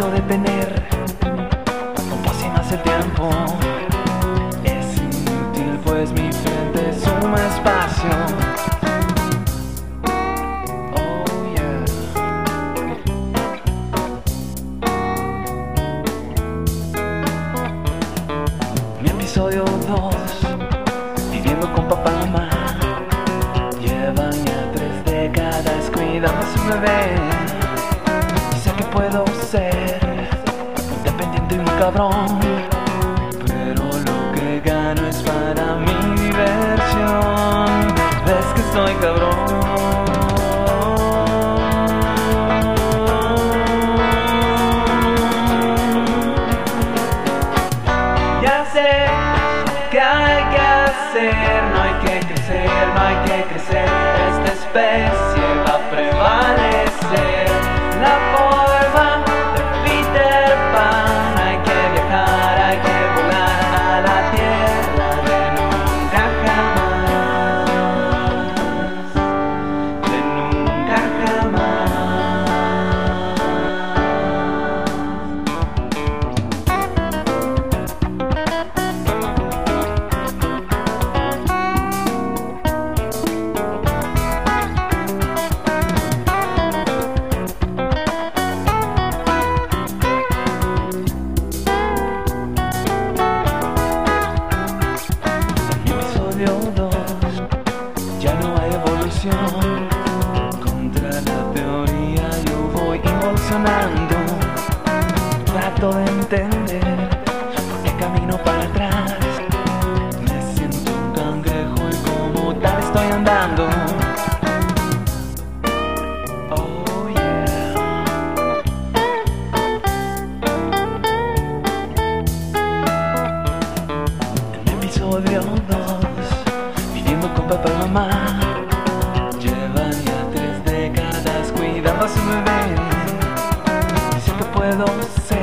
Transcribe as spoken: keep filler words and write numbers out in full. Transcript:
trato de tener compasión hace tiempo. Es inútil pues mi frente suma espacio. Oh yeah. Mi episodio dos, viviendo con papá y mamá. Llevan ya tres décadas cuidando a su bebé. Y sé que puedo ser independiente y un cabrón, pero lo que gano es para mi diversión. Ves que soy cabrón. Ya sé que hay que hacer, no hay que crecer, no hay que crecer. Esta especie va a prevalecer. La forma de Peter Pan. Hay que viajar, hay que volar a la tierra de nunca jamás, de nunca jamás. Ya no hay evolución. Contra la teoría yo voy involucionando. Trato de entender por qué camino para atrás. Me siento un cangrejo y como tal estoy andando. Oh yeah. En el episodio dos, con papá y mamá, llevan ya tres décadas cuidando a su bebé. Y sé que puedo ser